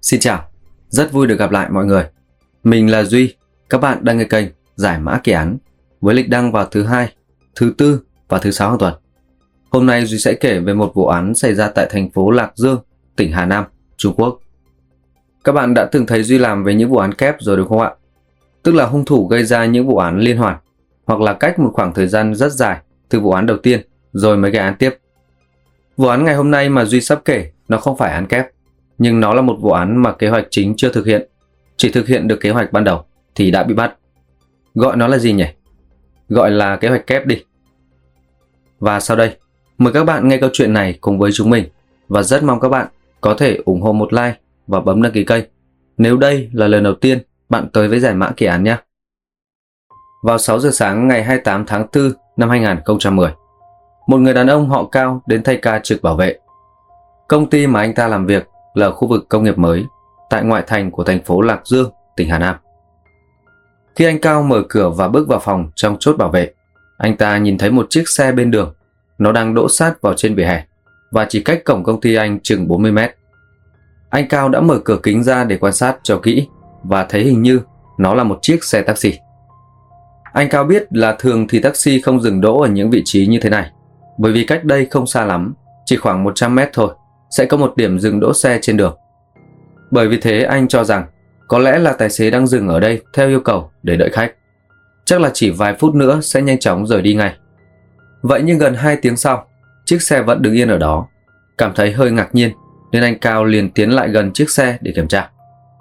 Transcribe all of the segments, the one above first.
Xin chào, rất vui được gặp lại mọi người. Mình là Duy, các bạn đang nghe kênh Giải mã kỳ án với lịch đăng vào thứ Hai, thứ Tư và thứ Sáu hàng tuần. Hôm nay Duy sẽ kể về một vụ án xảy ra tại thành phố Lạc Dương, tỉnh Hà Nam, Trung Quốc. Các bạn đã từng thấy Duy làm về những vụ án kép rồi đúng không ạ? Tức là hung thủ gây ra những vụ án liên hoàn, hoặc là cách một khoảng thời gian rất dài từ vụ án đầu tiên rồi mới gây án tiếp. Vụ án ngày hôm nay mà Duy sắp kể nó không phải án kép, nhưng nó là một vụ án mà kế hoạch chính chưa thực hiện, chỉ thực hiện được kế hoạch ban đầu thì đã bị bắt. Gọi nó là gì nhỉ? Gọi là kế hoạch kép đi. Và sau đây, mời các bạn nghe câu chuyện này cùng với chúng mình, và rất mong các bạn có thể ủng hộ một like và bấm đăng ký kênh nếu đây là lần đầu tiên bạn tới với Giải mã kỳ án nhé. Vào 6 giờ sáng ngày 28 tháng 4 năm 2010, một người đàn ông họ Cao đến thay ca trực bảo vệ. Công ty mà anh ta làm việc là khu vực công nghiệp mới tại ngoại thành của thành phố Lạc Dương, tỉnh Hà Nam. Khi anh Cao mở cửa và bước vào phòng trong chốt bảo vệ, anh ta nhìn thấy một chiếc xe bên đường. Nó đang đỗ sát vào trên vỉa hè và chỉ cách cổng công ty anh chừng 40 mét. Anh Cao đã mở cửa kính ra để quan sát cho kỹ và thấy hình như nó là một chiếc xe taxi. Anh Cao biết là thường thì taxi không dừng đỗ ở những vị trí như thế này, bởi vì cách đây không xa lắm, chỉ khoảng 100 mét thôi, sẽ có một điểm dừng đỗ xe trên đường. Bởi vì thế anh cho rằng có lẽ là tài xế đang dừng ở đây theo yêu cầu để đợi khách. Chắc là chỉ vài phút nữa sẽ nhanh chóng rời đi ngay. Vậy nhưng gần 2 tiếng sau, chiếc xe vẫn đứng yên ở đó. Cảm thấy hơi ngạc nhiên nên anh Cao liền tiến lại gần chiếc xe để kiểm tra.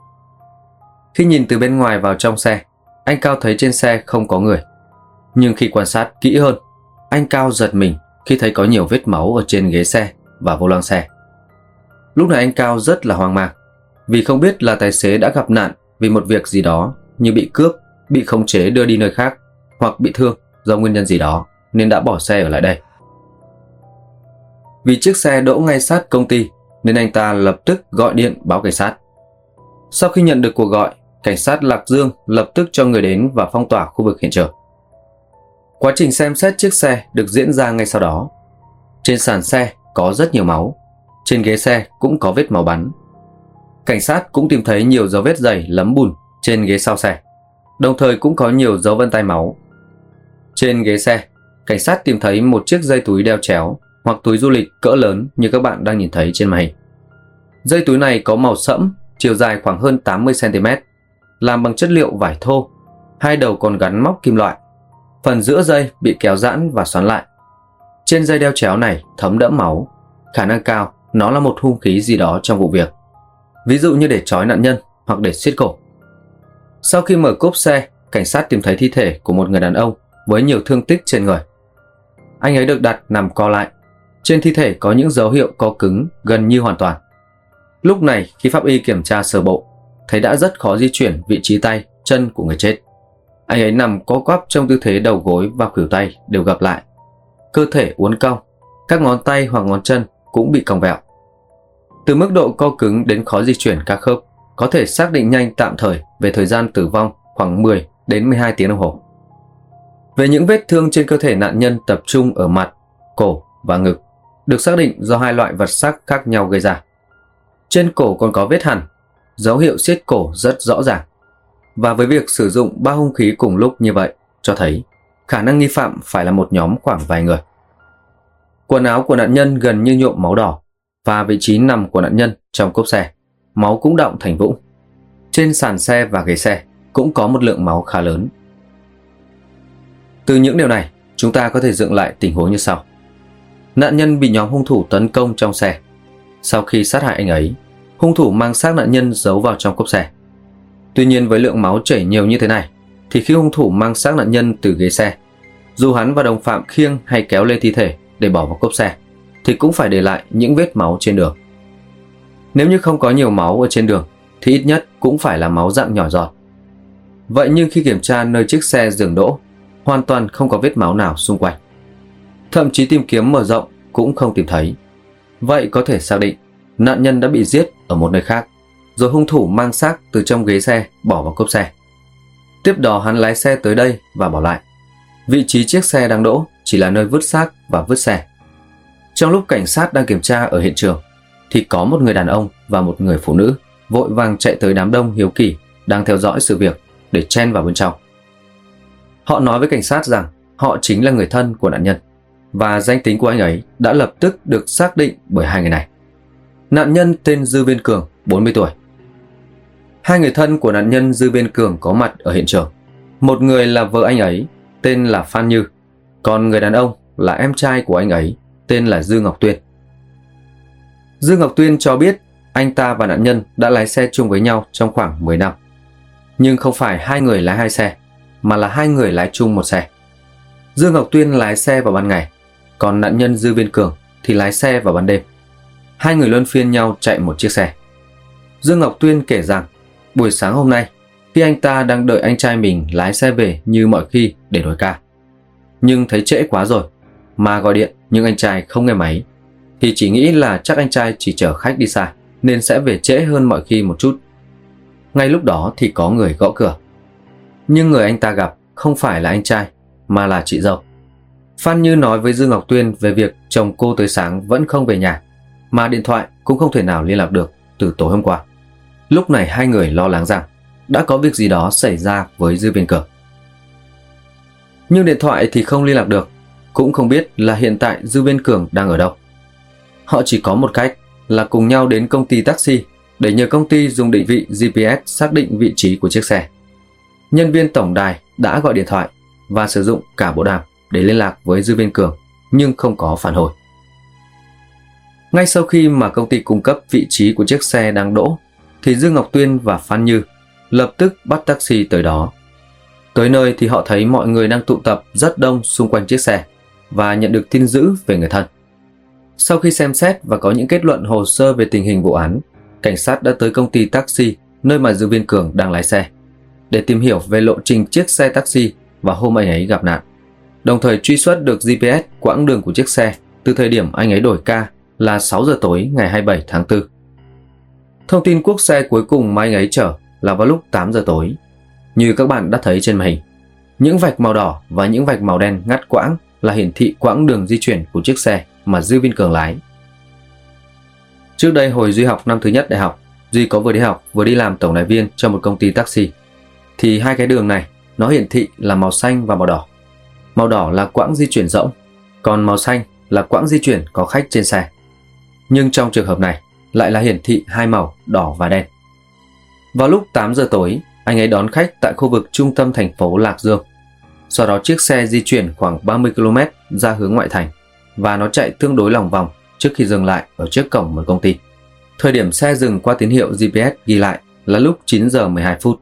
Khi nhìn từ bên ngoài vào trong xe, anh Cao thấy trên xe không có người. Nhưng khi quan sát kỹ hơn, anh Cao giật mình khi thấy có nhiều vết máu ở trên ghế xe và vô lăng xe. Lúc này anh Cao rất là hoang mang, vì không biết là tài xế đã gặp nạn vì một việc gì đó như bị cướp, bị khống chế đưa đi nơi khác, hoặc bị thương do nguyên nhân gì đó nên đã bỏ xe ở lại đây. Vì chiếc xe đỗ ngay sát công ty nên anh ta lập tức gọi điện báo cảnh sát. Sau khi nhận được cuộc gọi, cảnh sát Lạc Dương lập tức cho người đến và phong tỏa khu vực hiện trường. Quá trình xem xét chiếc xe được diễn ra ngay sau đó. Trên sàn xe có rất nhiều máu, trên ghế xe cũng có vết máu bắn. Cảnh sát cũng tìm thấy nhiều dấu vết dày lấm bùn trên ghế sau xe, đồng thời cũng có nhiều dấu vân tay máu. Trên ghế xe, cảnh sát tìm thấy một chiếc dây túi đeo chéo hoặc túi du lịch cỡ lớn như các bạn đang nhìn thấy trên màn hình. Dây túi này có màu sẫm, chiều dài khoảng hơn 80 cm, làm bằng chất liệu vải thô, hai đầu còn gắn móc kim loại. Phần giữa dây bị kéo giãn và xoắn lại. Trên dây đeo chéo này thấm đẫm máu, khả năng cao nó là một hung khí gì đó trong vụ việc, ví dụ như để trói nạn nhân hoặc để siết cổ. Sau khi mở cốp xe, cảnh sát tìm thấy thi thể của một người đàn ông với nhiều thương tích trên người. Anh ấy được đặt nằm co lại. Trên thi thể có những dấu hiệu co cứng gần như hoàn toàn. Lúc này khi pháp y kiểm tra sơ bộ, thấy đã rất khó di chuyển vị trí tay, chân của người chết. Anh ấy nằm co quắp trong tư thế đầu gối và khuỷu tay đều gập lại. Cơ thể uốn cong, các ngón tay hoặc ngón chân cũng bị cong vẹo. Từ mức độ co cứng đến khó di chuyển các khớp, có thể xác định nhanh tạm thời về thời gian tử vong khoảng 10 đến 12 tiếng đồng hồ. Về những vết thương trên cơ thể nạn nhân tập trung ở mặt, cổ và ngực, được xác định do hai loại vật sắc khác nhau gây ra. Trên cổ còn có vết hằn, dấu hiệu siết cổ rất rõ ràng. Và với việc sử dụng 3 hung khí cùng lúc như vậy, cho thấy khả năng nghi phạm phải là một nhóm khoảng vài người. Quần áo của nạn nhân gần như nhuộm máu đỏ, và vị trí nằm của nạn nhân trong cốp xe, máu cũng đọng thành vũng. Trên sàn xe và ghế xe cũng có một lượng máu khá lớn. Từ những điều này, chúng ta có thể dựng lại tình huống như sau. Nạn nhân bị nhóm hung thủ tấn công trong xe. Sau khi sát hại anh ấy, hung thủ mang xác nạn nhân giấu vào trong cốp xe. Tuy nhiên với lượng máu chảy nhiều như thế này, thì khi hung thủ mang xác nạn nhân từ ghế xe, dù hắn và đồng phạm khiêng hay kéo lên thi thể để bỏ vào cốp xe, thì cũng phải để lại những vết máu trên đường. Nếu như không có nhiều máu ở trên đường, thì ít nhất cũng phải là máu dạng nhỏ giọt. Vậy nhưng khi kiểm tra nơi chiếc xe dừng đỗ, hoàn toàn không có vết máu nào xung quanh. Thậm chí tìm kiếm mở rộng cũng không tìm thấy. Vậy có thể xác định nạn nhân đã bị giết ở một nơi khác, rồi hung thủ mang xác từ trong ghế xe bỏ vào cốp xe. Tiếp đó hắn lái xe tới đây và bỏ lại. Vị trí chiếc xe đang đỗ chỉ là nơi vứt xác và vứt xe. Trong lúc cảnh sát đang kiểm tra ở hiện trường, thì có một người đàn ông và một người phụ nữ vội vàng chạy tới đám đông hiếu kỳ đang theo dõi sự việc để chen vào bên trong. Họ nói với cảnh sát rằng họ chính là người thân của nạn nhân và danh tính của anh ấy đã lập tức được xác định bởi hai người này. Nạn nhân tên Dư Viên Cường, 40 tuổi. Hai người thân của nạn nhân Dư Viên Cường có mặt ở hiện trường. Một người là vợ anh ấy, tên là Phan Như, còn người đàn ông là em trai của anh ấy, tên là Dư Ngọc Tuyên. Dư Ngọc Tuyên cho biết anh ta và nạn nhân đã lái xe chung với nhau trong khoảng 10 năm. Nhưng không phải hai người lái hai xe, mà là hai người lái chung một xe. Dư Ngọc Tuyên lái xe vào ban ngày, còn nạn nhân Dư Viên Cường thì lái xe vào ban đêm. Hai người luân phiên nhau chạy một chiếc xe. Dư Ngọc Tuyên kể rằng buổi sáng hôm nay, khi anh ta đang đợi anh trai mình lái xe về như mọi khi để đổi ca, nhưng thấy trễ quá rồi, mà gọi điện nhưng anh trai không nghe máy, thì chỉ nghĩ là chắc anh trai chỉ chở khách đi xa nên sẽ về trễ hơn mọi khi một chút. Ngay lúc đó thì có người gõ cửa. Nhưng người anh ta gặp không phải là anh trai, mà là chị dâu. Phan Như nói với Dư Ngọc Tuyên về việc chồng cô tới sáng vẫn không về nhà, mà điện thoại cũng không thể nào liên lạc được từ tối hôm qua. Lúc này hai người lo lắng rằng đã có việc gì đó xảy ra với Dư Viên Cường. Nhưng điện thoại thì không liên lạc được, cũng không biết là hiện tại Dư Viên Cường đang ở đâu. Họ chỉ có một cách là cùng nhau đến công ty taxi để nhờ công ty dùng định vị GPS xác định vị trí của chiếc xe. Nhân viên tổng đài đã gọi điện thoại và sử dụng cả bộ đàm để liên lạc với Dư Viên Cường, nhưng không có phản hồi. Ngay sau khi mà công ty cung cấp vị trí của chiếc xe đang đỗ, thì Dư Ngọc Tuyên và Phan Như lập tức bắt taxi tới đó. Tới nơi thì họ thấy mọi người đang tụ tập rất đông xung quanh chiếc xe và nhận được tin dữ về người thân. Sau khi xem xét và có những kết luận hồ sơ về tình hình vụ án, cảnh sát đã tới công ty taxi nơi mà Dư Viên Cường đang lái xe để tìm hiểu về lộ trình chiếc xe taxi và hôm anh ấy gặp nạn, đồng thời truy xuất được GPS quãng đường của chiếc xe từ thời điểm anh ấy đổi ca là 6 giờ tối ngày 27 tháng 4. Thông tin cuốc xe cuối cùng mà anh ấy chở là vào lúc 8 giờ tối. Như các bạn đã thấy trên màn hình, những vạch màu đỏ và những vạch màu đen ngắt quãng là hiển thị quãng đường di chuyển của chiếc xe mà Dư Viên Cường lái. Trước đây hồi Duy học năm thứ nhất đại học, Duy có vừa đi học vừa đi làm tổng đài viên cho một công ty taxi, thì hai cái đường này nó hiển thị là màu xanh và màu đỏ. Màu đỏ là quãng di chuyển rỗng, còn màu xanh là quãng di chuyển có khách trên xe. Nhưng trong trường hợp này lại là hiển thị hai màu đỏ và đen. Vào lúc 8 giờ tối, anh ấy đón khách tại khu vực trung tâm thành phố Lạc Dương. Sau đó chiếc xe di chuyển khoảng 30 km ra hướng ngoại thành và nó chạy tương đối lòng vòng trước khi dừng lại ở trước cổng một công ty. Thời điểm xe dừng qua tín hiệu GPS ghi lại là lúc 9 giờ 12 phút.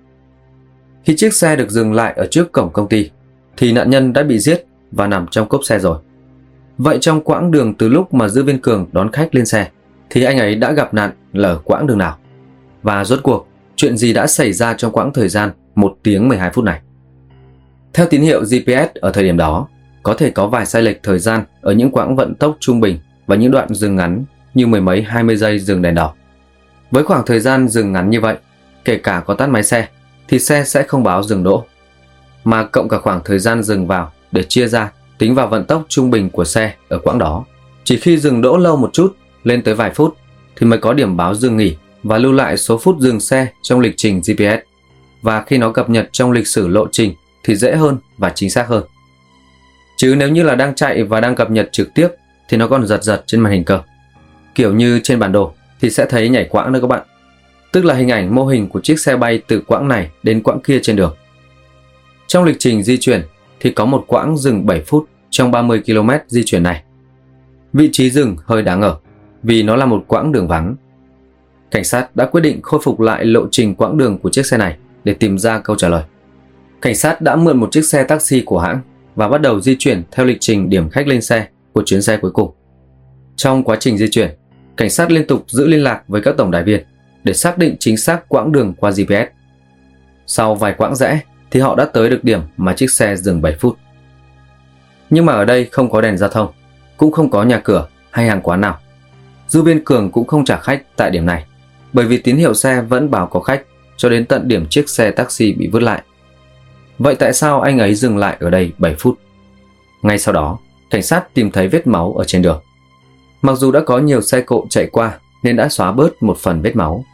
Khi chiếc xe được dừng lại ở trước cổng công ty thì nạn nhân đã bị giết và nằm trong cốp xe rồi. Vậy trong quãng đường từ lúc mà Dư Viên Cường đón khách lên xe thì anh ấy đã gặp nạn là ở quãng đường nào? Và rốt cuộc chuyện gì đã xảy ra trong quãng thời gian 1 tiếng 12 phút này? Theo tín hiệu GPS ở thời điểm đó, có thể có vài sai lệch thời gian ở những quãng vận tốc trung bình và những đoạn dừng ngắn như mười mấy 20 giây dừng đèn đỏ. Với khoảng thời gian dừng ngắn như vậy, kể cả có tắt máy xe thì xe sẽ không báo dừng đỗ, mà cộng cả khoảng thời gian dừng vào để chia ra tính vào vận tốc trung bình của xe ở quãng đó. Chỉ khi dừng đỗ lâu một chút, lên tới vài phút thì mới có điểm báo dừng nghỉ và lưu lại số phút dừng xe trong lịch trình GPS, và khi nó cập nhật trong lịch sử lộ trình thì dễ hơn và chính xác hơn. Chứ nếu như là đang chạy và đang cập nhật trực tiếp thì nó còn giật giật trên màn hình cơ. Kiểu như trên bản đồ thì sẽ thấy nhảy quãng nữa các bạn. Tức là hình ảnh mô hình của chiếc xe bay từ quãng này đến quãng kia trên đường. Trong lịch trình di chuyển thì có một quãng dừng 7 phút trong 30 km di chuyển này. Vị trí dừng hơi đáng ngờ vì nó là một quãng đường vắng. Cảnh sát đã quyết định khôi phục lại lộ trình quãng đường của chiếc xe này để tìm ra câu trả lời. Cảnh sát đã mượn một chiếc xe taxi của hãng và bắt đầu di chuyển theo lịch trình điểm khách lên xe của chuyến xe cuối cùng. Trong quá trình di chuyển, cảnh sát liên tục giữ liên lạc với các tổng đài viên để xác định chính xác quãng đường qua GPS. Sau vài quãng rẽ thì họ đã tới được điểm mà chiếc xe dừng 7 phút. Nhưng mà ở đây không có đèn giao thông, cũng không có nhà cửa hay hàng quán nào. Dư Viên Cường cũng không trả khách tại điểm này, bởi vì tín hiệu xe vẫn báo có khách cho đến tận điểm chiếc xe taxi bị vứt lại. Vậy tại sao anh ấy dừng lại ở đây 7 phút? Ngay sau đó, cảnh sát tìm thấy vết máu ở trên đường. Mặc dù đã có nhiều xe cộ chạy qua nên đã xóa bớt một phần vết máu,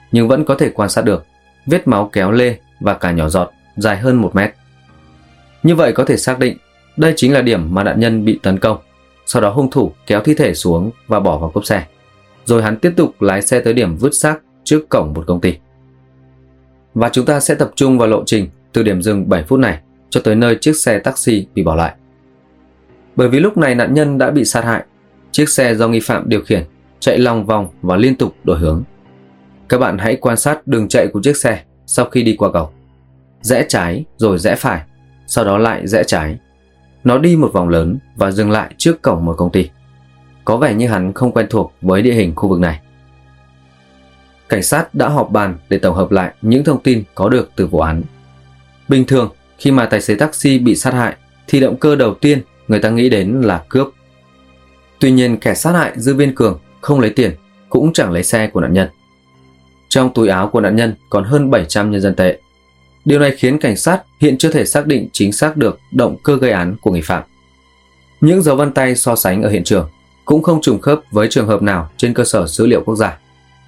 nhưng vẫn có thể quan sát được vết máu kéo lê và cả nhỏ giọt dài hơn 1 mét. Như vậy có thể xác định đây chính là điểm mà nạn nhân bị tấn công. Sau đó hung thủ kéo thi thể xuống và bỏ vào cốp xe. Rồi hắn tiếp tục lái xe tới điểm vứt xác trước cổng một công ty. Và chúng ta sẽ tập trung vào lộ trình từ điểm dừng 7 phút này cho tới nơi chiếc xe taxi bị bỏ lại. Bởi vì lúc này nạn nhân đã bị sát hại, chiếc xe do nghi phạm điều khiển chạy lòng vòng và liên tục đổi hướng. Các bạn hãy quan sát đường chạy của chiếc xe sau khi đi qua cầu. Rẽ trái rồi rẽ phải, sau đó lại rẽ trái. Nó đi một vòng lớn và dừng lại trước cổng một công ty. Có vẻ như hắn không quen thuộc với địa hình khu vực này. Cảnh sát đã họp bàn để tổng hợp lại những thông tin có được từ vụ án. Bình thường, khi mà tài xế taxi bị sát hại thì động cơ đầu tiên người ta nghĩ đến là cướp. Tuy nhiên kẻ sát hại Dư Viên Cường không lấy tiền, cũng chẳng lấy xe của nạn nhân. Trong túi áo của nạn nhân còn hơn 700 nhân dân tệ. Điều này khiến cảnh sát hiện chưa thể xác định chính xác được động cơ gây án của nghi phạm. Những dấu vân tay so sánh ở hiện trường cũng không trùng khớp với trường hợp nào trên cơ sở dữ liệu quốc gia.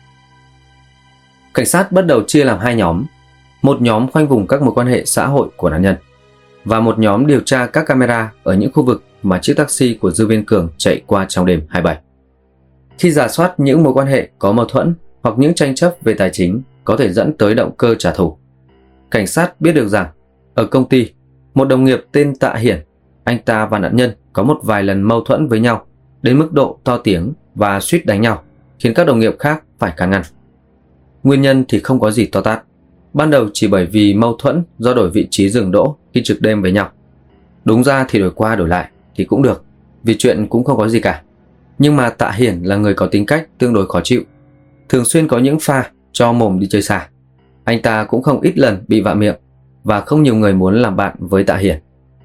Cảnh sát bắt đầu chia làm 2 nhóm. Một nhóm khoanh vùng các mối quan hệ xã hội của nạn nhân và một nhóm điều tra các camera ở những khu vực mà chiếc taxi của Dư Viên Cường chạy qua trong đêm 27. Khi rà soát những mối quan hệ có mâu thuẫn hoặc những tranh chấp về tài chính có thể dẫn tới động cơ trả thù, cảnh sát biết được rằng ở công ty, một đồng nghiệp tên Tạ Hiển, anh ta và nạn nhân có một vài lần mâu thuẫn với nhau đến mức độ to tiếng và suýt đánh nhau, khiến các đồng nghiệp khác phải can ngăn. Nguyên nhân thì không có gì to tát, ban đầu chỉ bởi vì mâu thuẫn do đổi vị trí dừng đỗ khi trực đêm với nhau. Đúng ra thì đổi qua đổi lại thì cũng được, vì chuyện cũng không có gì cả. Nhưng mà Tạ Hiển là người có tính cách tương đối khó chịu, thường xuyên có những pha cho mồm đi chơi xa. Anh ta cũng không ít lần bị vạ miệng và không nhiều người muốn làm bạn với Tạ Hiển.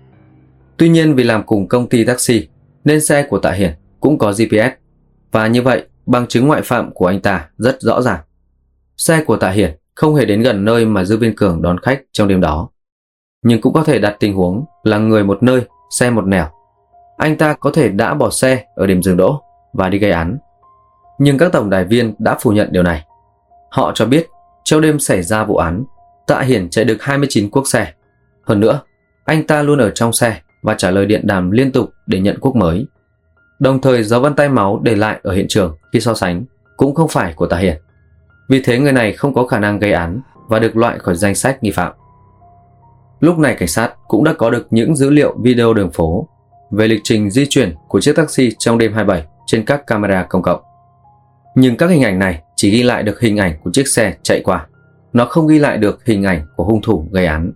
Tuy nhiên vì làm cùng công ty taxi nên xe của Tạ Hiển cũng có GPS, và như vậy bằng chứng ngoại phạm của anh ta rất rõ ràng. Xe của Tạ Hiển không hề đến gần nơi mà Dư Viên Cường đón khách trong đêm đó. Nhưng cũng có thể đặt tình huống là người một nơi, xe một nẻo. Anh ta có thể đã bỏ xe ở điểm dừng đỗ và đi gây án. Nhưng các tổng đài viên đã phủ nhận điều này. Họ cho biết trong đêm xảy ra vụ án, Tạ Hiển chạy được 29 cuốc xe. Hơn nữa, anh ta luôn ở trong xe và trả lời điện đàm liên tục để nhận cuốc mới. Đồng thời dấu vân tay máu để lại ở hiện trường khi so sánh cũng không phải của Tạ Hiển. Vì thế người này không có khả năng gây án và được loại khỏi danh sách nghi phạm. Lúc này cảnh sát cũng đã có được những dữ liệu video đường phố về lịch trình di chuyển của chiếc taxi trong đêm 27 trên các camera công cộng. Nhưng các hình ảnh này chỉ ghi lại được hình ảnh của chiếc xe chạy qua. Nó không ghi lại được hình ảnh của hung thủ gây án.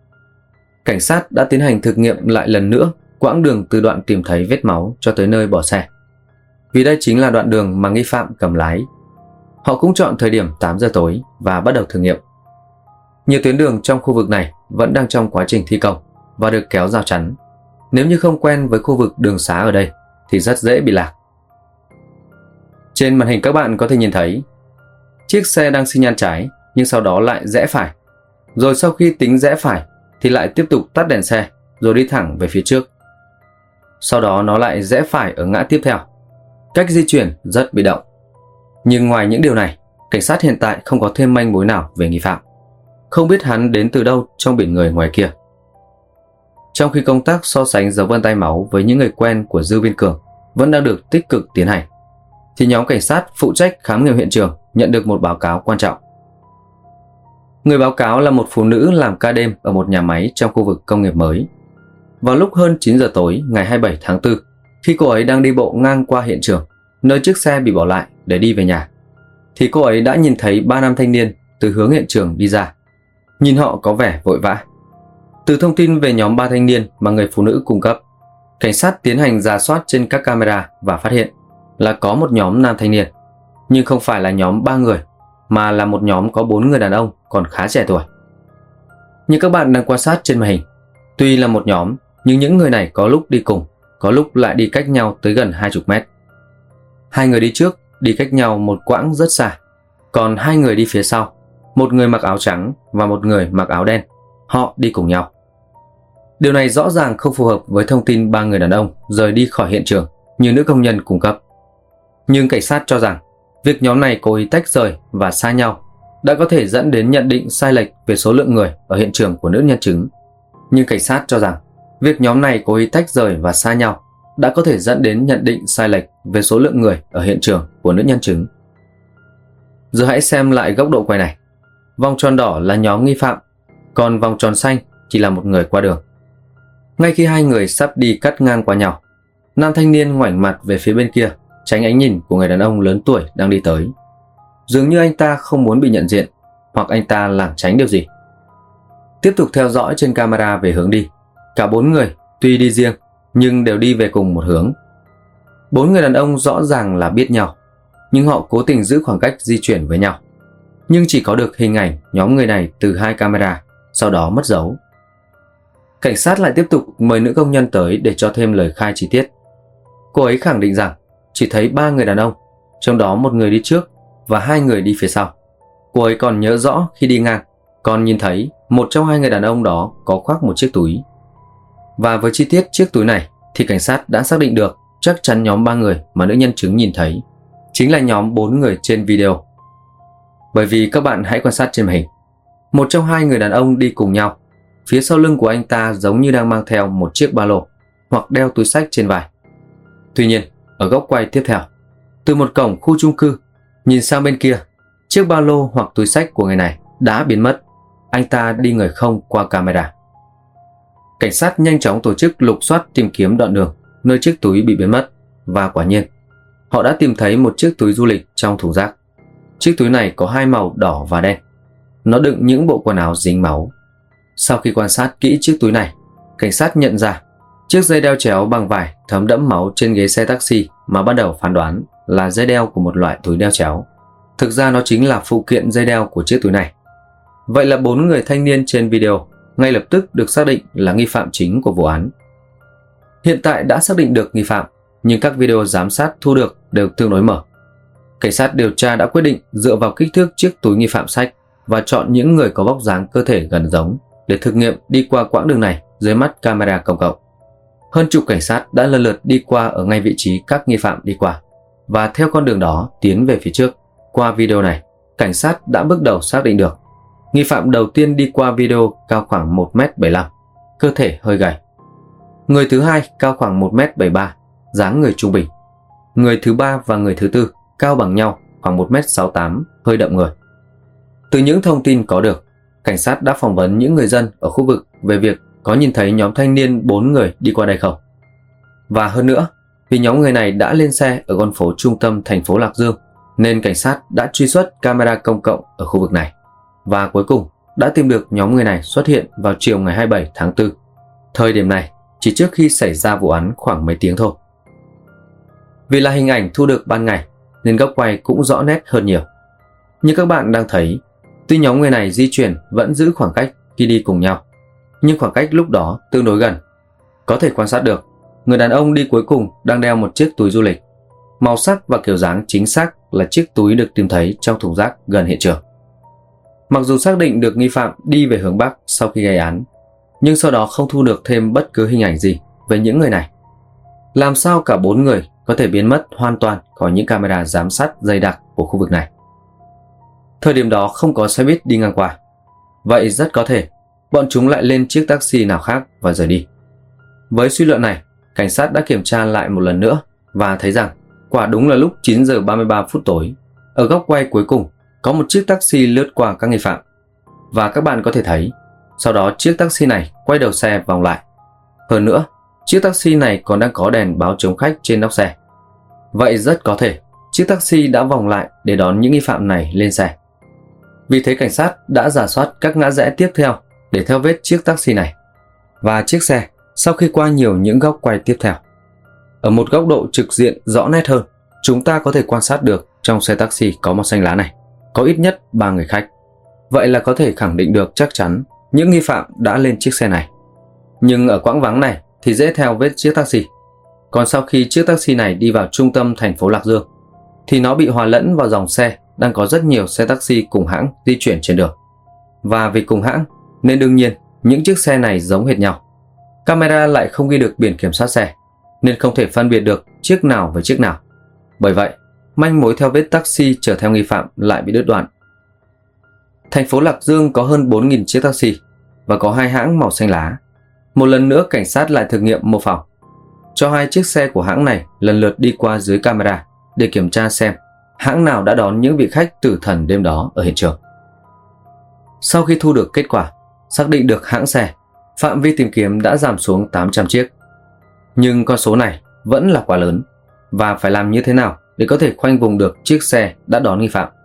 Cảnh sát đã tiến hành thực nghiệm lại lần nữa quãng đường từ đoạn tìm thấy vết máu cho tới nơi bỏ xe. Vì đây chính là đoạn đường mà nghi phạm cầm lái. Họ cũng chọn thời điểm 8 giờ tối và bắt đầu thử nghiệm. Nhiều tuyến đường trong khu vực này vẫn đang trong quá trình thi công và được kéo rào chắn. Nếu như không quen với khu vực đường xá ở đây thì rất dễ bị lạc. Trên màn hình các bạn có thể nhìn thấy chiếc xe đang xi nhan trái nhưng sau đó lại rẽ phải. Rồi sau khi tính rẽ phải thì lại tiếp tục tắt đèn xe rồi đi thẳng về phía trước. Sau đó nó lại rẽ phải ở ngã tiếp theo. Cách di chuyển rất bị động. Nhưng ngoài những điều này, cảnh sát hiện tại không có thêm manh mối nào về nghi phạm. Không biết hắn đến từ đâu trong biển người ngoài kia. Trong khi công tác so sánh dấu vân tay máu với những người quen của Dư Viên Cường vẫn đang được tích cực tiến hành, thì nhóm cảnh sát phụ trách khám nghiệm hiện trường nhận được một báo cáo quan trọng. Người báo cáo là một phụ nữ làm ca đêm ở một nhà máy trong khu vực công nghiệp mới. Vào lúc hơn 9 giờ tối ngày 27 tháng 4, khi cô ấy đang đi bộ ngang qua hiện trường, nơi chiếc xe bị bỏ lại để đi về nhà, thì cô ấy đã nhìn thấy 3 nam thanh niên từ hướng hiện trường đi ra. Nhìn họ có vẻ vội vã. Từ thông tin về nhóm 3 thanh niên mà người phụ nữ cung cấp, cảnh sát tiến hành rà soát trên các camera và phát hiện là có một nhóm nam thanh niên, nhưng không phải là nhóm 3 người, mà là một nhóm có 4 người đàn ông còn khá trẻ tuổi. Như các bạn đang quan sát trên màn hình, tuy là một nhóm, nhưng những người này có lúc đi cùng, có lúc lại đi cách nhau tới gần 20 mét. 2 người đi trước đi cách nhau một quãng rất xa, còn 2 người đi phía sau, một người mặc áo trắng và một người mặc áo đen, họ đi cùng nhau. Điều này rõ ràng không phù hợp với thông tin 3 người đàn ông rời đi khỏi hiện trường như nữ công nhân cung cấp. Nhưng cảnh sát cho rằng việc nhóm này cố ý tách rời và xa nhau đã có thể dẫn đến nhận định sai lệch về số lượng người ở hiện trường của nữ nhân chứng. Nhưng cảnh sát cho rằng việc nhóm này cố ý tách rời và xa nhau đã có thể dẫn đến nhận định sai lệch về số lượng người ở hiện trường của nữ nhân chứng. Giờ hãy xem lại góc độ quay này. Vòng tròn đỏ là nhóm nghi phạm, còn vòng tròn xanh chỉ là một người qua đường. Ngay khi hai người sắp đi cắt ngang qua nhau, nam thanh niên ngoảnh mặt về phía bên kia, tránh ánh nhìn của người đàn ông lớn tuổi đang đi tới. Dường như anh ta không muốn bị nhận diện, hoặc anh ta lảng tránh điều gì. Tiếp tục theo dõi trên camera về hướng đi. Cả 4 người tuy đi riêng nhưng đều đi về cùng một hướng. 4 người đàn ông rõ ràng là biết nhau, nhưng họ cố tình giữ khoảng cách di chuyển với nhau. Nhưng chỉ có được hình ảnh nhóm người này từ 2 camera, sau đó mất dấu. Cảnh sát lại tiếp tục mời nữ công nhân tới để cho thêm lời khai chi tiết. Cô ấy khẳng định rằng chỉ thấy 3 người đàn ông, trong đó một người đi trước và 2 người đi phía sau. Cô ấy còn nhớ rõ khi đi ngang, còn nhìn thấy một trong 2 người đàn ông đó có khoác một chiếc túi. Và với chi tiết chiếc túi này thì cảnh sát đã xác định được chắc chắn nhóm 3 người mà nữ nhân chứng nhìn thấy chính là nhóm 4 người trên video. Bởi vì các bạn hãy quan sát trên màn hình. Một trong 2 người đàn ông đi cùng nhau. Phía sau lưng của anh ta giống như đang mang theo một chiếc ba lô hoặc đeo túi xách trên vai. Tuy nhiên, ở góc quay tiếp theo, từ một cổng khu chung cư, nhìn sang bên kia, chiếc ba lô hoặc túi xách của người này đã biến mất. Anh ta đi người không qua camera. Cảnh sát nhanh chóng tổ chức lục soát tìm kiếm đoạn đường nơi chiếc túi bị biến mất, và quả nhiên, họ đã tìm thấy một chiếc túi du lịch trong thùng rác. Chiếc túi này có 2 màu đỏ và đen. Nó đựng những bộ quần áo dính máu. Sau khi quan sát kỹ chiếc túi này, cảnh sát nhận ra chiếc dây đeo chéo bằng vải thấm đẫm máu trên ghế xe taxi mà ban đầu phán đoán là dây đeo của một loại túi đeo chéo. Thực ra nó chính là phụ kiện dây đeo của chiếc túi này. Vậy là 4 người thanh niên trên video ngay lập tức được xác định là nghi phạm chính của vụ án. Hiện tại đã xác định được nghi phạm, nhưng các video giám sát thu được đều tương đối mở. Cảnh sát điều tra đã quyết định dựa vào kích thước chiếc túi nghi phạm xách và chọn những người có vóc dáng cơ thể gần giống để thực nghiệm đi qua quãng đường này dưới mắt camera công cộng. Hơn chục cảnh sát đã lần lượt đi qua ở ngay vị trí các nghi phạm đi qua và theo con đường đó tiến về phía trước. Qua video này, cảnh sát đã bước đầu xác định được nghi phạm đầu tiên đi qua video cao khoảng 1m75, cơ thể hơi gầy. Người thứ hai cao khoảng 1m73, dáng người trung bình. Người thứ ba và người thứ tư cao bằng nhau khoảng 1m68, hơi đậm người. Từ những thông tin có được, cảnh sát đã phỏng vấn những người dân ở khu vực về việc có nhìn thấy nhóm thanh niên 4 người đi qua đây không. Và hơn nữa, vì nhóm người này đã lên xe ở con phố trung tâm thành phố Lạc Dương, nên cảnh sát đã truy xuất camera công cộng ở khu vực này. Và cuối cùng đã tìm được nhóm người này xuất hiện vào chiều ngày 27 tháng 4. Thời điểm này chỉ trước khi xảy ra vụ án khoảng mấy tiếng thôi. Vì là hình ảnh thu được ban ngày nên góc quay cũng rõ nét hơn nhiều. Như các bạn đang thấy, tuy nhóm người này di chuyển vẫn giữ khoảng cách khi đi cùng nhau, nhưng khoảng cách lúc đó tương đối gần. Có thể quan sát được, người đàn ông đi cuối cùng đang đeo một chiếc túi du lịch. Màu sắc và kiểu dáng chính xác là chiếc túi được tìm thấy trong thùng rác gần hiện trường. Mặc dù xác định được nghi phạm đi về hướng Bắc sau khi gây án, nhưng sau đó không thu được thêm bất cứ hình ảnh gì về những người này. Làm sao cả 4 người có thể biến mất hoàn toàn khỏi những camera giám sát dày đặc của khu vực này? Thời điểm đó không có xe buýt đi ngang qua. Vậy rất có thể bọn chúng lại lên chiếc taxi nào khác và rời đi. Với suy luận này, cảnh sát đã kiểm tra lại một lần nữa và thấy rằng quả đúng là lúc 9 giờ 33 phút tối, ở góc quay cuối cùng có một chiếc taxi lướt qua các nghi phạm. Và các bạn có thể thấy, sau đó chiếc taxi này quay đầu xe vòng lại. Hơn nữa, chiếc taxi này còn đang có đèn báo chống khách trên nóc xe. Vậy rất có thể chiếc taxi đã vòng lại để đón những nghi phạm này lên xe. Vì thế cảnh sát đã rà soát các ngã rẽ tiếp theo để theo vết chiếc taxi này và chiếc xe sau khi qua nhiều những góc quay tiếp theo. Ở một góc độ trực diện rõ nét hơn, chúng ta có thể quan sát được trong xe taxi có màu xanh lá này có ít nhất 3 người khách. Vậy là có thể khẳng định được chắc chắn những nghi phạm đã lên chiếc xe này. Nhưng ở quãng vắng này thì dễ theo vết chiếc taxi. Còn sau khi chiếc taxi này đi vào trung tâm thành phố Lạc Dương thì nó bị hòa lẫn vào dòng xe đang có rất nhiều xe taxi cùng hãng di chuyển trên đường. Và vì cùng hãng nên đương nhiên những chiếc xe này giống hệt nhau. Camera lại không ghi được biển kiểm soát xe nên không thể phân biệt được chiếc nào với chiếc nào. Bởi vậy, manh mối theo vết taxi chở theo nghi phạm lại bị đứt đoạn. Thành phố Lạc Dương có hơn 4.000 chiếc taxi và có 2 hãng màu xanh lá. Một lần nữa cảnh sát lại thực nghiệm mô phỏng, cho 2 chiếc xe của hãng này lần lượt đi qua dưới camera để kiểm tra xem hãng nào đã đón những vị khách tử thần đêm đó ở hiện trường. Sau khi thu được kết quả, xác định được hãng xe, phạm vi tìm kiếm đã giảm xuống 800 chiếc. Nhưng con số này vẫn là quá lớn, và phải làm như thế nào để có thể khoanh vùng được chiếc xe đã đón nghi phạm?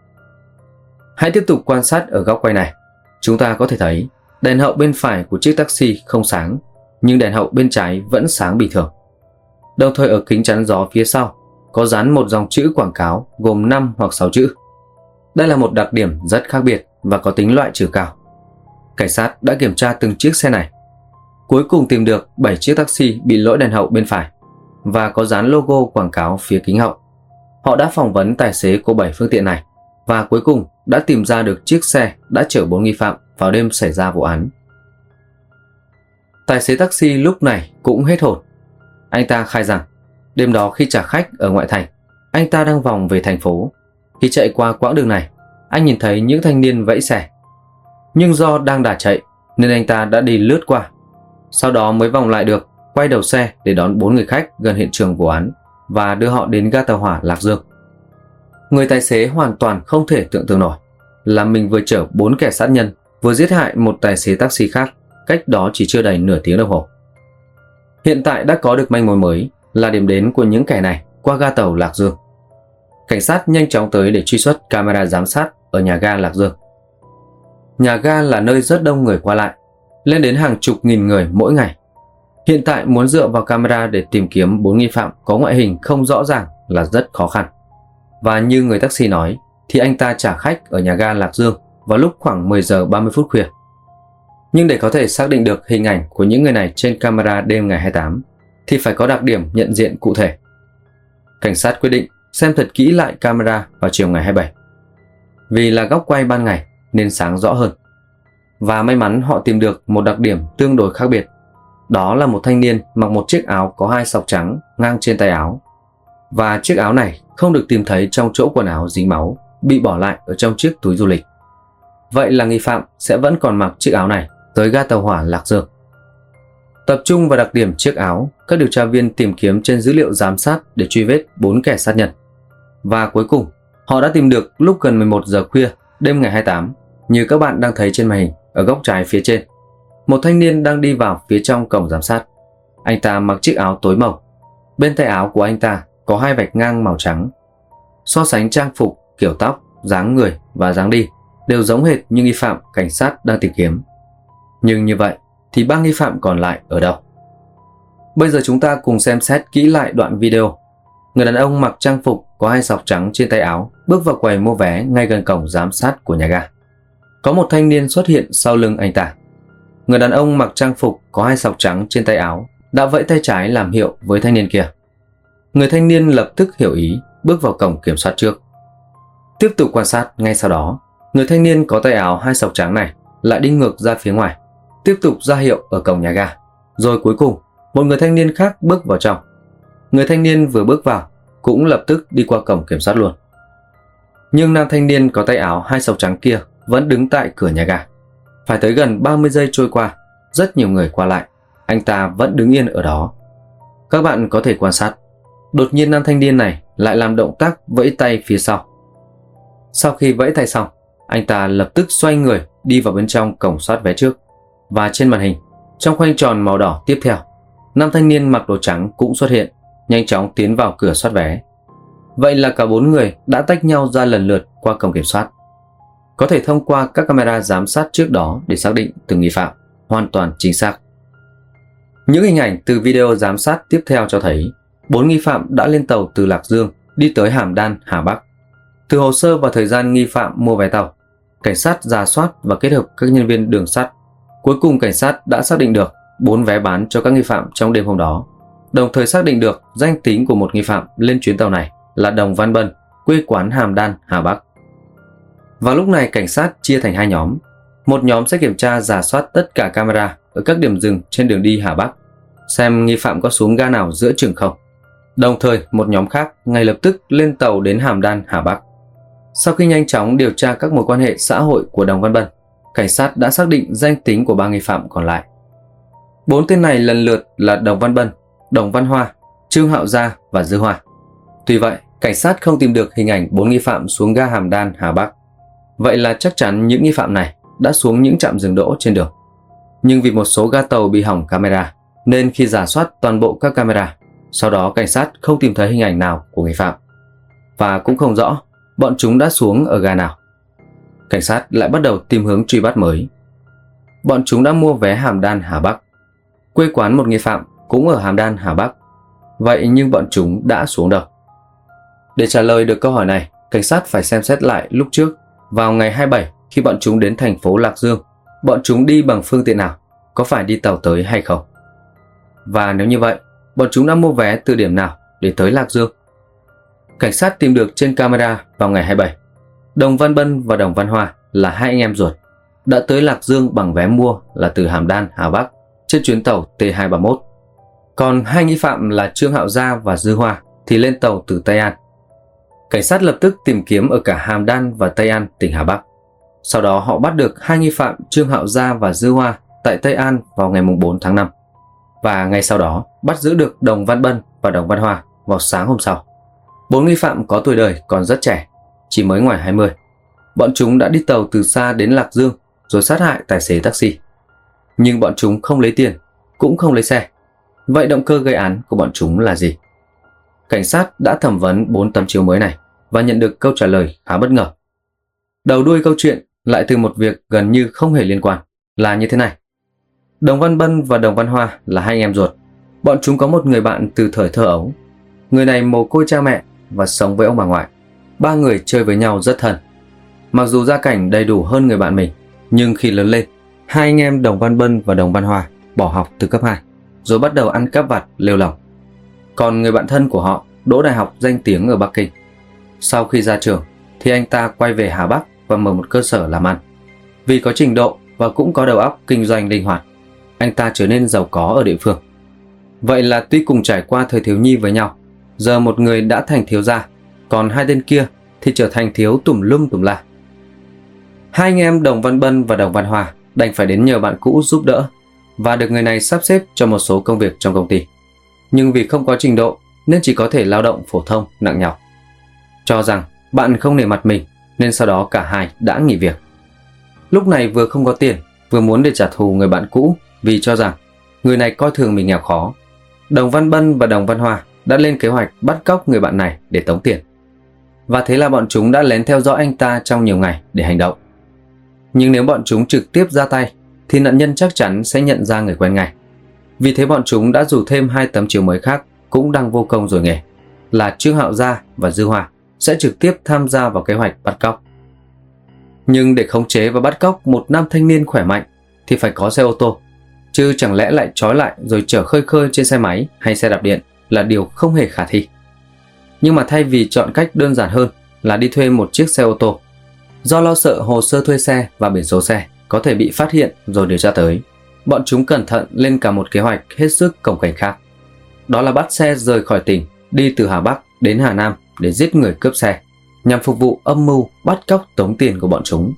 Hãy tiếp tục quan sát ở góc quay này. Chúng ta có thể thấy đèn hậu bên phải của chiếc taxi không sáng, nhưng đèn hậu bên trái vẫn sáng bình thường. Đồng thời ở kính chắn gió phía sau có dán một dòng chữ quảng cáo gồm 5 hoặc 6 chữ. Đây là một đặc điểm rất khác biệt và có tính loại trừ cao. Cảnh sát đã kiểm tra từng chiếc xe này, cuối cùng tìm được 7 chiếc taxi bị lỗi đèn hậu bên phải và có dán logo quảng cáo phía kính hậu. Họ đã phỏng vấn tài xế của 7 phương tiện này và cuối cùng đã tìm ra được chiếc xe đã chở 4 nghi phạm vào đêm xảy ra vụ án. Tài xế taxi lúc này cũng hết hồn. Anh ta khai rằng đêm đó khi trả khách ở ngoại thành, anh ta đang vòng về thành phố. Khi chạy qua quãng đường này, anh nhìn thấy những thanh niên vẫy xe. Nhưng do đang đà chạy nên anh ta đã đi lướt qua. Sau đó mới vòng lại được, quay đầu xe để đón 4 người khách gần hiện trường vụ án và đưa họ đến ga tàu hỏa Lạc Dương. Người tài xế hoàn toàn không thể tưởng tượng nổi là mình vừa chở 4 kẻ sát nhân, vừa giết hại một tài xế taxi khác cách đó chỉ chưa đầy nửa tiếng đồng hồ. Hiện tại đã có được manh mối mới là điểm đến của những kẻ này qua ga tàu Lạc Dương. Cảnh sát nhanh chóng tới để truy xuất camera giám sát ở nhà ga Lạc Dương. Nhà ga là nơi rất đông người qua lại, lên đến hàng chục nghìn người mỗi ngày. Hiện tại muốn dựa vào camera để tìm kiếm 4 nghi phạm có ngoại hình không rõ ràng là rất khó khăn. Và như người taxi nói thì anh ta trả khách ở nhà ga Lạc Dương vào lúc khoảng 10 giờ 30 phút khuya. Nhưng để có thể xác định được hình ảnh của những người này trên camera đêm ngày 28 thì phải có đặc điểm nhận diện cụ thể. Cảnh sát quyết định xem thật kỹ lại camera vào chiều ngày 27. Vì là góc quay ban ngày nên sáng rõ hơn. Và may mắn họ tìm được một đặc điểm tương đối khác biệt. Đó là một thanh niên mặc một chiếc áo có 2 sọc trắng ngang trên tay áo. Và chiếc áo này không được tìm thấy trong chỗ quần áo dính máu, bị bỏ lại ở trong chiếc túi du lịch. Vậy là nghi phạm sẽ vẫn còn mặc chiếc áo này tới ga tàu hỏa Lạc Dương. Tập trung vào đặc điểm chiếc áo, các điều tra viên tìm kiếm trên dữ liệu giám sát để truy vết 4 kẻ sát nhân. Và cuối cùng, họ đã tìm được lúc gần 11 giờ khuya đêm ngày 28, như các bạn đang thấy trên màn hình ở góc trái phía trên. Một thanh niên đang đi vào phía trong cổng giám sát. Anh ta mặc chiếc áo tối màu. Bên tay áo của anh ta có 2 vạch ngang màu trắng. So sánh trang phục, kiểu tóc, dáng người và dáng đi đều giống hệt như nghi phạm cảnh sát đang tìm kiếm. Nhưng như vậy thì 3 nghi phạm còn lại ở đâu? Bây giờ chúng ta cùng xem xét kỹ lại đoạn video. Người đàn ông mặc trang phục có 2 sọc trắng trên tay áo bước vào quầy mua vé ngay gần cổng giám sát của nhà ga. Có một thanh niên xuất hiện sau lưng anh ta. Người đàn ông mặc trang phục có 2 sọc trắng trên tay áo đã vẫy tay trái làm hiệu với thanh niên kia. Người thanh niên lập tức hiểu ý, bước vào cổng kiểm soát trước. Tiếp tục quan sát, ngay sau đó, người thanh niên có tay áo 2 sọc trắng này lại đi ngược ra phía ngoài, tiếp tục ra hiệu ở cổng nhà ga. Rồi cuối cùng, một người thanh niên khác bước vào trong. Người thanh niên vừa bước vào cũng lập tức đi qua cổng kiểm soát luôn. Nhưng nam thanh niên có tay áo 2 sọc trắng kia vẫn đứng tại cửa nhà ga. Phải tới gần 30 giây trôi qua, rất nhiều người qua lại, anh ta vẫn đứng yên ở đó. Các bạn có thể quan sát, đột nhiên nam thanh niên này lại làm động tác vẫy tay phía sau. Sau khi vẫy tay xong, anh ta lập tức xoay người đi vào bên trong cổng soát vé trước. Và trên màn hình, trong khoanh tròn màu đỏ tiếp theo, nam thanh niên mặc đồ trắng cũng xuất hiện, nhanh chóng tiến vào cửa soát vé. Vậy là cả 4 người đã tách nhau ra lần lượt qua cổng kiểm soát. Có thể thông qua các camera giám sát trước đó để xác định từng nghi phạm hoàn toàn chính xác. Những hình ảnh từ video giám sát tiếp theo cho thấy 4 nghi phạm đã lên tàu từ Lạc Dương đi tới Hàm Đan, Hà Bắc. Từ hồ sơ và thời gian nghi phạm mua vé tàu, cảnh sát rà soát và kết hợp các nhân viên đường sắt. Cuối cùng cảnh sát đã xác định được 4 vé bán cho các nghi phạm trong đêm hôm đó, đồng thời xác định được danh tính của một nghi phạm lên chuyến tàu này là Đồng Văn Bân, quê quán Hàm Đan, Hà Bắc. Vào lúc này cảnh sát chia thành 2 nhóm. Một nhóm sẽ kiểm tra rà soát tất cả camera ở các điểm dừng trên đường đi Hà Bắc, xem nghi phạm có xuống ga nào giữa chừng không. Đồng thời một nhóm khác ngay lập tức lên tàu đến Hàm Đan, Hà Bắc. Sau khi nhanh chóng điều tra các mối quan hệ xã hội của Đồng Văn Bân, cảnh sát đã xác định danh tính của 3 nghi phạm còn lại. 4 tên này lần lượt là Đồng Văn Bân, Đồng Văn Hoa, Trương Hạo Gia và Dư Hoa. Tuy vậy, cảnh sát không tìm được hình ảnh 4 nghi phạm xuống ga Hàm Đan, Hà Bắc. Vậy là chắc chắn những nghi phạm này đã xuống những trạm dừng đỗ trên đường. Nhưng vì một số ga tàu bị hỏng camera, nên khi rà soát toàn bộ các camera, sau đó cảnh sát không tìm thấy hình ảnh nào của nghi phạm. Và cũng không rõ bọn chúng đã xuống ở ga nào. Cảnh sát lại bắt đầu tìm hướng truy bắt mới. Bọn chúng đã mua vé Hàm Đan, Hà Bắc. Quê quán một nghi phạm cũng ở Hàm Đan, Hà Bắc. Vậy nhưng bọn chúng đã xuống đâu? Để trả lời được câu hỏi này, cảnh sát phải xem xét lại lúc trước. Vào ngày 27 khi bọn chúng đến thành phố Lạc Dương, bọn chúng đi bằng phương tiện nào? Có phải đi tàu tới hay không? Và nếu như vậy, bọn chúng đã mua vé từ điểm nào để tới Lạc Dương? Cảnh sát tìm được trên camera vào ngày 27. Đồng Văn Bân và Đồng Văn Hoa là 2 anh em ruột, đã tới Lạc Dương bằng vé mua là từ Hàm Đan, Hà Bắc trên chuyến tàu T231. Còn 2 nghi phạm là Trương Hạo Gia và Dư Hoa thì lên tàu từ Tây An. Cảnh sát lập tức tìm kiếm ở cả Hàm Đan và Tây An, tỉnh Hà Bắc. Sau đó họ bắt được 2 nghi phạm Trương Hạo Gia và Dư Hoa tại Tây An vào ngày 4 tháng 5. Và ngay sau đó bắt giữ được Đồng Văn Bân và Đồng Văn Hoa vào sáng hôm sau. 4 nghi phạm có tuổi đời còn rất trẻ, chỉ mới ngoài 20. Bọn chúng đã đi tàu từ xa đến Lạc Dương rồi sát hại tài xế taxi. Nhưng bọn chúng không lấy tiền, cũng không lấy xe. Vậy động cơ gây án của bọn chúng là gì? Cảnh sát đã thẩm vấn 4 tấm chiếu mới này và nhận được câu trả lời khá bất ngờ. Đầu đuôi câu chuyện lại từ một việc gần như không hề liên quan là như thế này. Đồng Văn Bân và Đồng Văn Hoa là 2 anh em ruột. Bọn chúng có một người bạn từ thời thơ ấu. Người này mồ côi cha mẹ và sống với ông bà ngoại. 3 người chơi với nhau rất thân. Mặc dù gia cảnh đầy đủ hơn người bạn mình, nhưng khi lớn lên, 2 anh em Đồng Văn Bân và Đồng Văn Hoa bỏ học từ cấp 2, rồi bắt đầu ăn cắp vặt lêu lỏng. Còn người bạn thân của họ đỗ đại học danh tiếng ở Bắc Kinh. Sau khi ra trường thì anh ta quay về Hà Bắc và mở một cơ sở làm ăn. Vì có trình độ và cũng có đầu óc kinh doanh linh hoạt, anh ta trở nên giàu có ở địa phương. Vậy là tuy cùng trải qua thời thiếu nhi với nhau, giờ một người đã thành thiếu gia, còn 2 tên kia thì trở thành thiếu tùm lum tùm la. 2 anh em Đồng Văn Bân và Đồng Văn Hoa đành phải đến nhờ bạn cũ giúp đỡ và được người này sắp xếp cho một số công việc trong công ty. Nhưng vì không có trình độ nên chỉ có thể lao động phổ thông nặng nhọc. Cho rằng bạn không nể mặt mình nên sau đó cả hai đã nghỉ việc. Lúc này vừa không có tiền, vừa muốn để trả thù người bạn cũ vì cho rằng người này coi thường mình nghèo khó. Đồng Văn Bân và Đồng Văn Hoa đã lên kế hoạch bắt cóc người bạn này để tống tiền. Và thế là bọn chúng đã lén theo dõi anh ta trong nhiều ngày để hành động. Nhưng nếu bọn chúng trực tiếp ra tay thì nạn nhân chắc chắn sẽ nhận ra người quen ngay. Vì thế bọn chúng đã rủ thêm 2 tấm chiếu mới khác cũng đang vô công rồi nghề, là Trương Hạo Gia và Dư Hoa sẽ trực tiếp tham gia vào kế hoạch bắt cóc. Nhưng để khống chế và bắt cóc một nam thanh niên khỏe mạnh thì phải có xe ô tô, chứ chẳng lẽ lại trói lại rồi chở khơi khơi trên xe máy hay xe đạp điện là điều không hề khả thi. Nhưng mà thay vì chọn cách đơn giản hơn là đi thuê một chiếc xe ô tô, do lo sợ hồ sơ thuê xe và biển số xe có thể bị phát hiện rồi điều tra tới, bọn chúng cẩn thận lên cả một kế hoạch hết sức cồng kềnh khác. Đó là bắt xe rời khỏi tỉnh, đi từ Hà Bắc đến Hà Nam để giết người cướp xe, nhằm phục vụ âm mưu bắt cóc tống tiền của bọn chúng.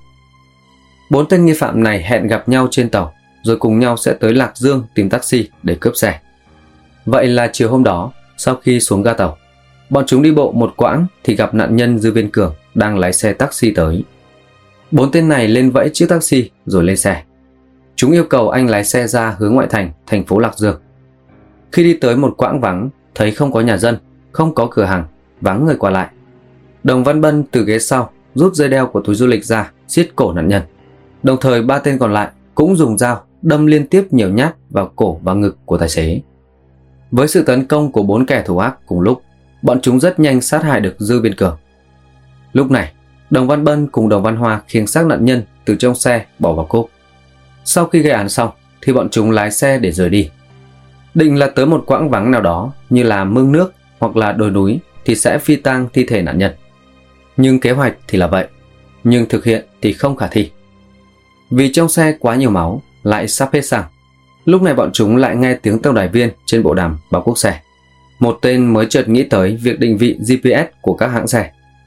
4 tên nghi phạm này hẹn gặp nhau trên tàu, rồi cùng nhau sẽ tới Lạc Dương tìm taxi để cướp xe. Vậy là chiều hôm đó, sau khi xuống ga tàu, bọn chúng đi bộ một quãng thì gặp nạn nhân Dư Viên Cường đang lái xe taxi tới. 4 tên này lên vẫy chiếc taxi rồi lên xe. Chúng yêu cầu anh lái xe ra hướng ngoại thành, thành phố Lạc Dương. Khi đi tới một quãng vắng, thấy không có nhà dân, không có cửa hàng, vắng người qua lại. Đồng Văn Bân từ ghế sau rút dây đeo của túi du lịch ra, siết cổ nạn nhân. Đồng thời 3 tên còn lại cũng dùng dao đâm liên tiếp nhiều nhát vào cổ và ngực của tài xế. Với sự tấn công của 4 kẻ thủ ác cùng lúc, bọn chúng rất nhanh sát hại được Dư Viên Cường. Lúc này, Đồng Văn Bân cùng Đồng Văn Hoa khiêng xác nạn nhân từ trong xe bỏ vào cốp. Sau khi gây án xong thì bọn chúng lái xe để rời đi. Định là tới một quãng vắng nào đó như là mương nước hoặc là đồi núi thì sẽ phi tang thi thể nạn nhân. Nhưng kế hoạch thì là vậy, nhưng thực hiện thì không khả thi. Vì trong xe quá nhiều máu, lại sắp hết xăng. Lúc này bọn chúng lại nghe tiếng tổng đài viên trên bộ đàm báo cuốc xe. Một tên mới chợt nghĩ tới việc định vị GPS của các hãng xe.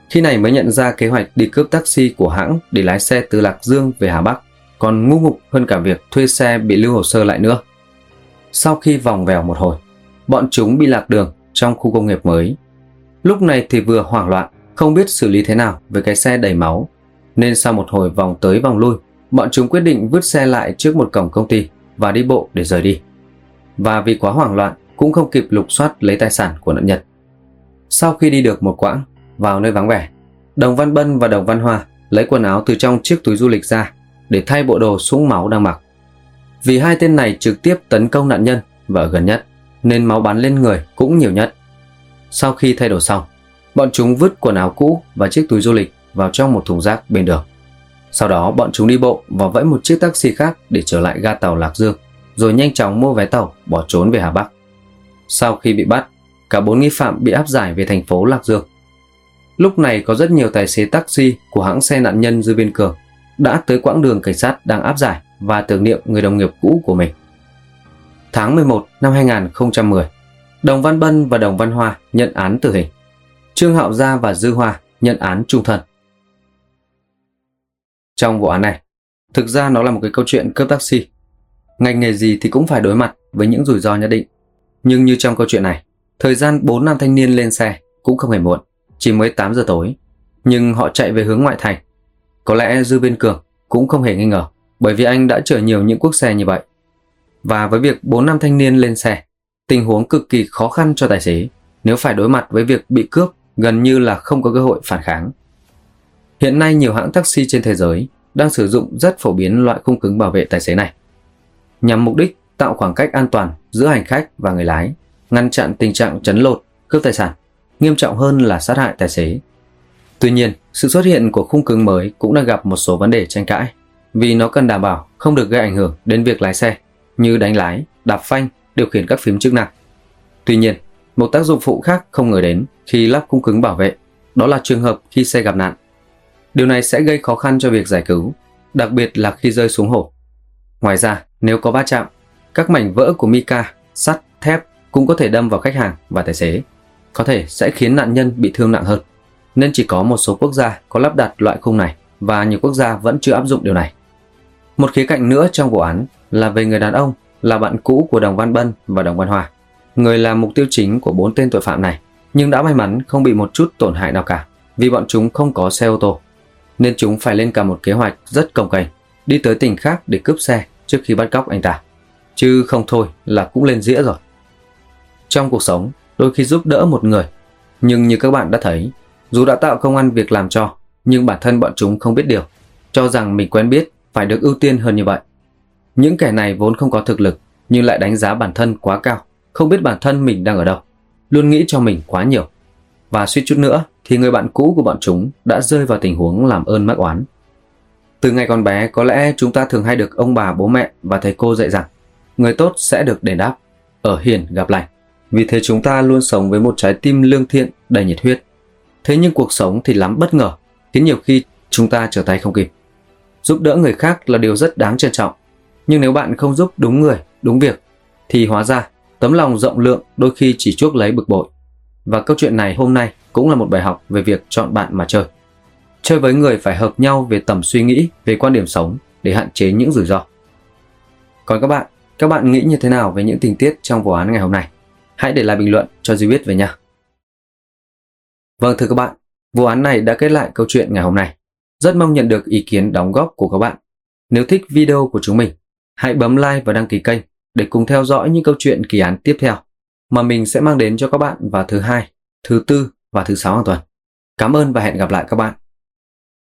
Khi này mới nhận ra kế hoạch đi cướp taxi của hãng để lái xe từ Lạc Dương về Hà Bắc còn ngu ngục hơn cả việc thuê xe bị lưu hồ sơ lại nữa. Sau khi vòng vèo một hồi, bọn chúng bị lạc đường trong khu công nghiệp mới. Lúc này thì vừa hoảng loạn, không biết xử lý thế nào với cái xe đầy máu, nên sau một hồi vòng tới vòng lui, bọn chúng quyết định vứt xe lại trước một cổng công ty và đi bộ để rời đi. Và vì quá hoảng loạn cũng không kịp lục soát lấy tài sản của nạn nhân. Sau khi đi được một quãng, vào nơi vắng vẻ, Đồng Văn Bân và Đồng Văn Hoa lấy quần áo từ trong chiếc túi du lịch ra để thay bộ đồ sũng máu đang mặc. Vì hai tên này trực tiếp tấn công nạn nhân và ở gần nhất, nên máu bắn lên người cũng nhiều nhất. Sau khi thay đồ xong, bọn chúng vứt quần áo cũ và chiếc túi du lịch vào trong một thùng rác bên đường. Sau đó bọn chúng đi bộ và vẫy một chiếc taxi khác để trở lại ga tàu Lạc Dương, rồi nhanh chóng mua vé tàu bỏ trốn về Hà Bắc. Sau khi bị bắt, cả 4 nghi phạm bị áp giải về thành phố Lạc Dương. Lúc này có rất nhiều tài xế taxi của hãng xe nạn nhân Dư Biên Cường đã tới quãng đường cảnh sát đang áp giải và tưởng niệm người đồng nghiệp cũ của mình. Tháng 11 năm 2010, Đồng Văn Bân và Đồng Văn Hoa nhận án tử hình. Trương Hạo Gia và Dư Hoa nhận án chung thân. Trong vụ án này, thực ra nó là một cái câu chuyện cướp taxi. Ngành nghề gì thì cũng phải đối mặt với những rủi ro nhất định. Nhưng như trong câu chuyện này, thời gian 4 nam thanh niên lên xe cũng không hề muộn, chỉ mới 8 giờ tối. Nhưng họ chạy về hướng ngoại thành. Có lẽ Dư Biên Cường cũng không hề nghi ngờ, bởi vì anh đã chở nhiều những cuốc xe như vậy. Và với việc 4 nam thanh niên lên xe, tình huống cực kỳ khó khăn cho tài xế nếu phải đối mặt với việc bị cướp gần như là không có cơ hội phản kháng. Hiện nay nhiều hãng taxi trên thế giới đang sử dụng rất phổ biến loại khung cứng bảo vệ tài xế này, nhằm mục đích tạo khoảng cách an toàn giữa hành khách và người lái, ngăn chặn tình trạng trấn lột, cướp tài sản, nghiêm trọng hơn là sát hại tài xế. Tuy nhiên, sự xuất hiện của khung cứng mới cũng đang gặp một số vấn đề tranh cãi, vì nó cần đảm bảo không được gây ảnh hưởng đến việc lái xe, như đánh lái, đạp phanh, điều khiển các phím chức năng. Tuy nhiên, một tác dụng phụ khác không ngờ đến khi lắp khung cứng bảo vệ, đó là trường hợp khi xe gặp nạn. Điều này sẽ gây khó khăn cho việc giải cứu, đặc biệt là khi rơi xuống hồ. Ngoài ra, nếu có va chạm, các mảnh vỡ của mica, sắt, thép cũng có thể đâm vào khách hàng và tài xế, có thể sẽ khiến nạn nhân bị thương nặng hơn. Nên chỉ có một số quốc gia có lắp đặt loại khung này và nhiều quốc gia vẫn chưa áp dụng điều này. Một khía cạnh nữa trong vụ án là về người đàn ông là bạn cũ của Đồng Văn Bân và Đồng Văn Hoa, người là mục tiêu chính của 4 tên tội phạm này, nhưng đã may mắn không bị một chút tổn hại nào cả vì bọn chúng không có xe ô tô, nên chúng phải lên cả một kế hoạch rất cồng kềnh đi tới tỉnh khác để cướp xe trước khi bắt cóc anh ta, chứ không thôi là cũng lên dĩa rồi. Trong cuộc sống, đôi khi giúp đỡ một người, nhưng như các bạn đã thấy, dù đã tạo công ăn việc làm cho, nhưng bản thân bọn chúng không biết điều, cho rằng mình quen biết phải được ưu tiên hơn như vậy. Những kẻ này vốn không có thực lực, nhưng lại đánh giá bản thân quá cao, không biết bản thân mình đang ở đâu, luôn nghĩ cho mình quá nhiều. Và suýt chút nữa thì người bạn cũ của bọn chúng đã rơi vào tình huống làm ơn mắc oán. Từ ngày còn bé, có lẽ chúng ta thường hay được ông bà, bố mẹ và thầy cô dạy rằng người tốt sẽ được đền đáp, ở hiền gặp lành. Vì thế chúng ta luôn sống với một trái tim lương thiện đầy nhiệt huyết. Thế nhưng cuộc sống thì lắm bất ngờ, khiến nhiều khi chúng ta trở tay không kịp. Giúp đỡ người khác là điều rất đáng trân trọng, nhưng nếu bạn không giúp đúng người, đúng việc, thì hóa ra tấm lòng rộng lượng đôi khi chỉ chuốc lấy bực bội. Và câu chuyện này hôm nay cũng là một bài học về việc chọn bạn mà chơi. Chơi với người phải hợp nhau về tầm suy nghĩ, về quan điểm sống để hạn chế những rủi ro. Còn các bạn nghĩ như thế nào về những tình tiết trong vụ án ngày hôm nay? Hãy để lại bình luận cho Duy biết với nha. Vâng thưa các bạn, vụ án này đã kết lại câu chuyện ngày hôm nay. Rất mong nhận được ý kiến đóng góp của các bạn. Nếu thích video của chúng mình, hãy bấm like và đăng ký kênh để cùng theo dõi những câu chuyện kỳ án tiếp theo mà mình sẽ mang đến cho các bạn vào thứ Hai, thứ Tư và thứ Sáu hàng tuần. Cảm ơn và hẹn gặp lại các bạn.